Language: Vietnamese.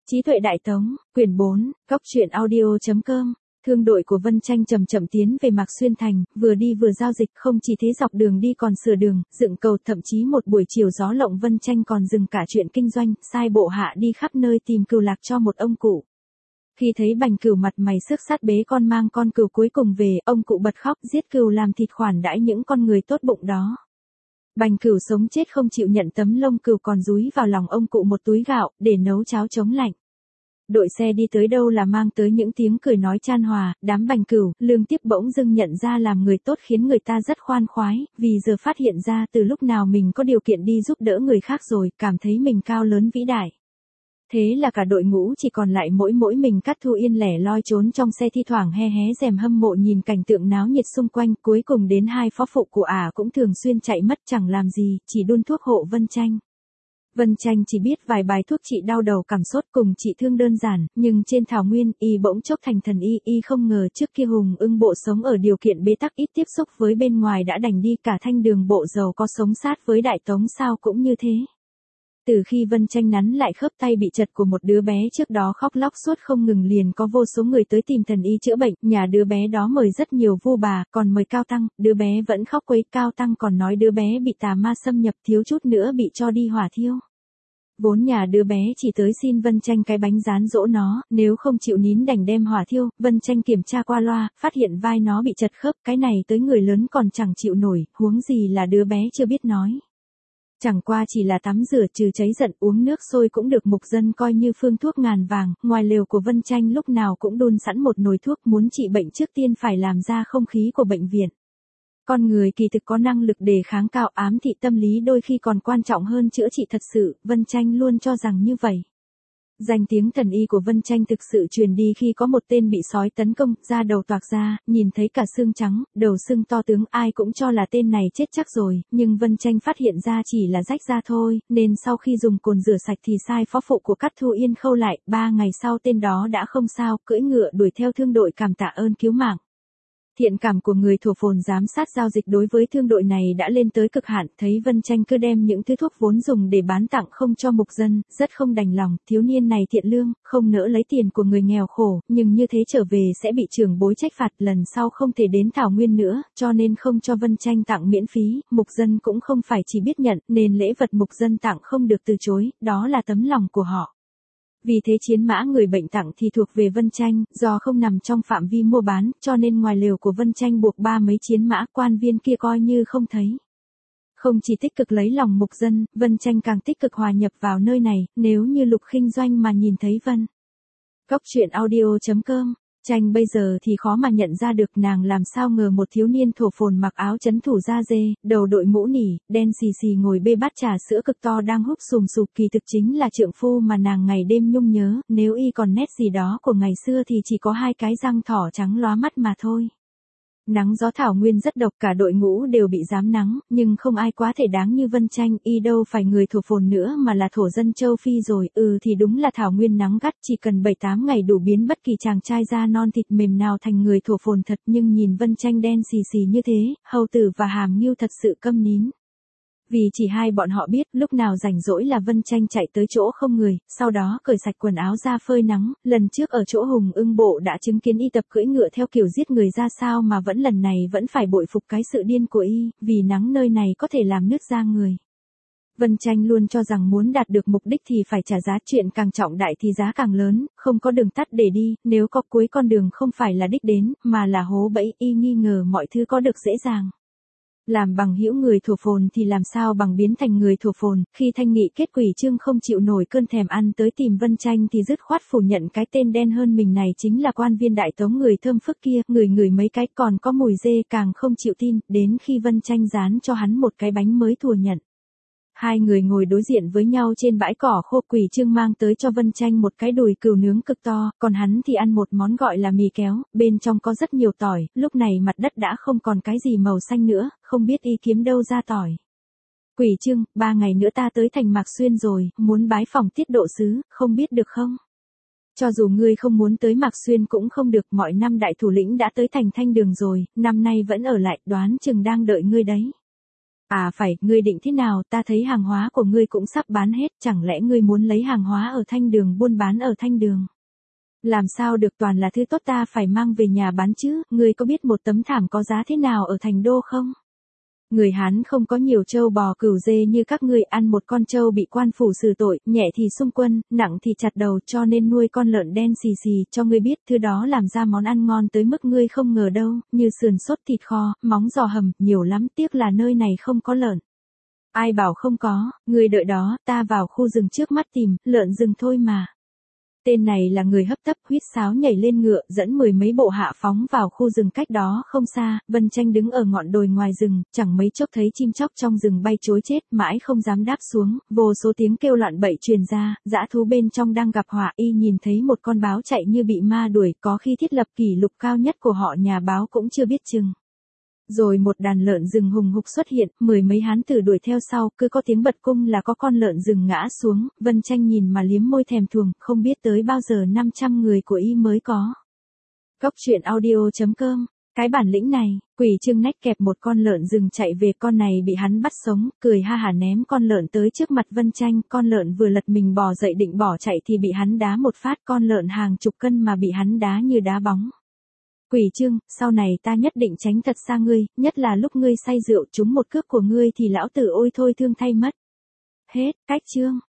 Trí tuệ Đại Tống, quyển 4, góc truyện audio.com. Thương đội của Vân Tranh chậm chậm tiến về Mạc Xuyên Thành, vừa đi vừa giao dịch, không chỉ thế dọc đường đi còn sửa đường, dựng cầu, thậm chí một buổi chiều gió lộng Vân Tranh còn dừng cả chuyện kinh doanh, sai bộ hạ đi khắp nơi tìm cừu lạc cho một ông cụ. Khi thấy Bành Cửu mặt mày xước sát bế con mang con cừu cuối cùng về, ông cụ bật khóc, giết cừu làm thịt khoản đãi những con người tốt bụng đó. Bành Cửu sống chết không chịu nhận tấm lông cừu còn dúi vào lòng ông cụ một túi gạo, để nấu cháo chống lạnh. Đội xe đi tới đâu là mang tới những tiếng cười nói chan hòa, đám Bành Cửu, Lương Tiếp bỗng dưng nhận ra làm người tốt khiến người ta rất khoan khoái, vì giờ phát hiện ra từ lúc nào mình có điều kiện đi giúp đỡ người khác rồi, cảm thấy mình cao lớn vĩ đại. Thế là cả đội ngũ chỉ còn lại mỗi mình Cát Thu Yên lẻ loi trốn trong xe, thi thoảng hé rèm hâm mộ nhìn cảnh tượng náo nhiệt xung quanh, cuối cùng đến hai phó phụ của ả cũng thường xuyên chạy mất chẳng làm gì, chỉ đun thuốc hộ Vân Tranh. Vân Tranh chỉ biết vài bài thuốc trị đau đầu cảm sốt cùng trị thương đơn giản, nhưng trên thảo nguyên, y bỗng chốc thành thần y không ngờ trước kia Hùng Ưng Bộ sống ở điều kiện bế tắc ít tiếp xúc với bên ngoài đã đành đi, cả Thanh Đường Bộ giàu có sống sát với Đại Tống sao cũng như thế. Từ khi Vân Tranh nắn lại khớp tay bị chật của một đứa bé trước đó khóc lóc suốt không ngừng, liền có vô số người tới tìm thần y chữa bệnh, nhà đứa bé đó mời rất nhiều vu bà, còn mời Cao Tăng, đứa bé vẫn khóc quấy, Cao Tăng còn nói đứa bé bị tà ma xâm nhập, thiếu chút nữa bị cho đi hỏa thiêu. Vốn nhà đứa bé chỉ tới xin Vân Tranh cái bánh rán dỗ nó, nếu không chịu nín đành đem hỏa thiêu. Vân Tranh kiểm tra qua loa, phát hiện vai nó bị chật khớp, cái này tới người lớn còn chẳng chịu nổi, huống gì là đứa bé chưa biết nói. Chẳng qua chỉ là tắm rửa trừ cháy giận, uống nước sôi cũng được mục dân coi như phương thuốc ngàn vàng. Ngoài lều của Vân Tranh lúc nào cũng đun sẵn một nồi thuốc, muốn trị bệnh trước tiên phải làm ra không khí của bệnh viện. Con người kỳ thực có năng lực đề kháng cao, ám thị tâm lý đôi khi còn quan trọng hơn chữa trị thật sự, Vân Tranh luôn cho rằng như vậy. Danh tiếng thần y của Vân Tranh thực sự truyền đi khi có một tên bị sói tấn công, da đầu toạc ra, nhìn thấy cả xương trắng, đầu xương to tướng, ai cũng cho là tên này chết chắc rồi, nhưng Vân Tranh phát hiện ra chỉ là rách da thôi, nên sau khi dùng cồn rửa sạch thì sai phó phụ của Cát Thu Yên khâu lại, 3 ngày sau tên đó đã không sao, cưỡi ngựa đuổi theo thương đội cảm tạ ơn cứu mạng. Thiện cảm của người thổ phồn giám sát giao dịch đối với thương đội này đã lên tới cực hạn, thấy Vân Tranh cứ đem những thứ thuốc vốn dùng để bán tặng không cho mục dân, rất không đành lòng, thiếu niên này thiện lương, không nỡ lấy tiền của người nghèo khổ, nhưng như thế trở về sẽ bị trưởng bối trách phạt, lần sau không thể đến Thảo Nguyên nữa, cho nên không cho Vân Tranh tặng miễn phí, mục dân cũng không phải chỉ biết nhận, nên lễ vật mục dân tặng không được từ chối, đó là tấm lòng của họ. Vì thế chiến mã người bệnh tặng thì thuộc về Vân Tranh, do không nằm trong phạm vi mua bán, cho nên ngoài lều của Vân Tranh buộc 3 mấy chiến mã, quan viên kia coi như không thấy. Không chỉ tích cực lấy lòng mục dân, Vân Tranh càng tích cực hòa nhập vào nơi này, nếu như Lục Khinh Doanh mà nhìn thấy Góc truyện audio.com, Tranh bây giờ thì khó mà nhận ra được, nàng làm sao ngờ một thiếu niên thổ phồn mặc áo trấn thủ da dê, đầu đội mũ nỉ, đen xì xì ngồi bê bát trà sữa cực to đang húp sùm sụp, kỳ thực chính là trượng phu mà nàng ngày đêm nhung nhớ, nếu y còn nét gì đó của ngày xưa thì chỉ có 2 cái răng thỏ trắng lóa mắt mà thôi. Nắng gió thảo nguyên rất độc, cả đội ngũ đều bị rám nắng, nhưng không ai quá thể đáng như Vân Tranh, y đâu phải người thổ phồn nữa mà là thổ dân châu Phi rồi, thì đúng là thảo nguyên nắng gắt, chỉ cần 7-8 ngày đủ biến bất kỳ chàng trai da non thịt mềm nào thành người thổ phồn thật, nhưng nhìn Vân Tranh đen xì xì như thế, Hầu Tử và Hàm Ngưu thật sự câm nín. Vì chỉ hai bọn họ biết, lúc nào rảnh rỗi là Vân Tranh chạy tới chỗ không người, sau đó cởi sạch quần áo ra phơi nắng, lần trước ở chỗ Hùng Ưng Bộ đã chứng kiến y tập cưỡi ngựa theo kiểu giết người ra sao mà lần này vẫn phải bội phục cái sự điên của y, vì nắng nơi này có thể làm nứt da người. Vân Tranh luôn cho rằng muốn đạt được mục đích thì phải trả giá, chuyện càng trọng đại thì giá càng lớn, không có đường tắt để đi, nếu có cuối con đường không phải là đích đến, mà là hố bẫy, y nghi ngờ mọi thứ có được dễ dàng. Làm bằng hữu người thổ phồn thì làm sao bằng biến thành người thổ phồn, khi Thanh Nghị kết quỷ trương không chịu nổi cơn thèm ăn tới tìm Vân Tranh thì dứt khoát phủ nhận cái tên đen hơn mình này chính là quan viên Đại Tống người thơm phức kia, người mấy cái còn có mùi dê, càng không chịu tin, đến khi Vân Tranh dán cho hắn một cái bánh mới thừa nhận. Hai người ngồi đối diện với nhau trên bãi cỏ khô, quỷ trương mang tới cho Vân Tranh một cái đùi cừu nướng cực to, còn hắn thì ăn một món gọi là mì kéo, bên trong có rất nhiều tỏi, lúc này mặt đất đã không còn cái gì màu xanh nữa, không biết y kiếm đâu ra tỏi. Quỷ trương, 3 ngày nữa ta tới thành Mạc Xuyên rồi, muốn bái phỏng tiết độ sứ, không biết được không? Cho dù ngươi không muốn tới Mạc Xuyên cũng không được, mọi năm đại thủ lĩnh đã tới thành Thanh Đường rồi, năm nay vẫn ở lại, đoán chừng đang đợi ngươi đấy. À phải, ngươi định thế nào, ta thấy hàng hóa của ngươi cũng sắp bán hết, chẳng lẽ ngươi muốn lấy hàng hóa ở thanh đường buôn bán ở thanh đường? Làm sao được, toàn là thứ tốt ta phải mang về nhà bán chứ, ngươi có biết một tấm thảm có giá thế nào ở thành đô không? Người Hán không có nhiều trâu bò cừu dê như các ngươi, ăn một con trâu bị quan phủ xử tội, nhẹ thì xung quân, nặng thì chặt đầu, cho nên nuôi con lợn đen xì xì, cho ngươi biết thứ đó làm ra món ăn ngon tới mức ngươi không ngờ đâu, như sườn sốt thịt kho, móng giò hầm, nhiều lắm, tiếc là nơi này không có lợn. Ai bảo không có, ngươi đợi đó, ta vào khu rừng trước mắt tìm, lợn rừng thôi mà. Tên này là người hấp tấp, huýt sáo nhảy lên ngựa, dẫn 10 mấy bộ hạ phóng vào khu rừng cách đó không xa. Vân Tranh đứng ở ngọn đồi ngoài rừng, chẳng mấy chốc thấy chim chóc trong rừng bay trối chết, mãi không dám đáp xuống, vô số tiếng kêu loạn bậy truyền ra, dã thú bên trong đang gặp họa. Y nhìn thấy một con báo chạy như bị ma đuổi, có khi thiết lập kỷ lục cao nhất của họ nhà báo cũng chưa biết chừng. Rồi một đàn lợn rừng hùng hục xuất hiện, 10 mấy hán tử đuổi theo sau, cứ có tiếng bật cung là có con lợn rừng ngã xuống. Vân Tranh nhìn mà liếm môi thèm thuồng, không biết tới bao giờ 500 người của y mới có. Góc truyện audio.com. Cái bản lĩnh này, Quỷ Trưng Nách kẹp một con lợn rừng chạy về, con này bị hắn bắt sống, cười ha hả ném con lợn tới trước mặt Vân Tranh. Con lợn vừa lật mình bò dậy định bỏ chạy thì bị hắn đá một phát, con lợn hàng chục cân mà bị hắn đá như đá bóng. Quỷ Trưng, sau này ta nhất định tránh thật xa ngươi, nhất là lúc ngươi say rượu, trúng một cước của ngươi thì lão tử ôi thôi thương thay mất. Hết, cách chương.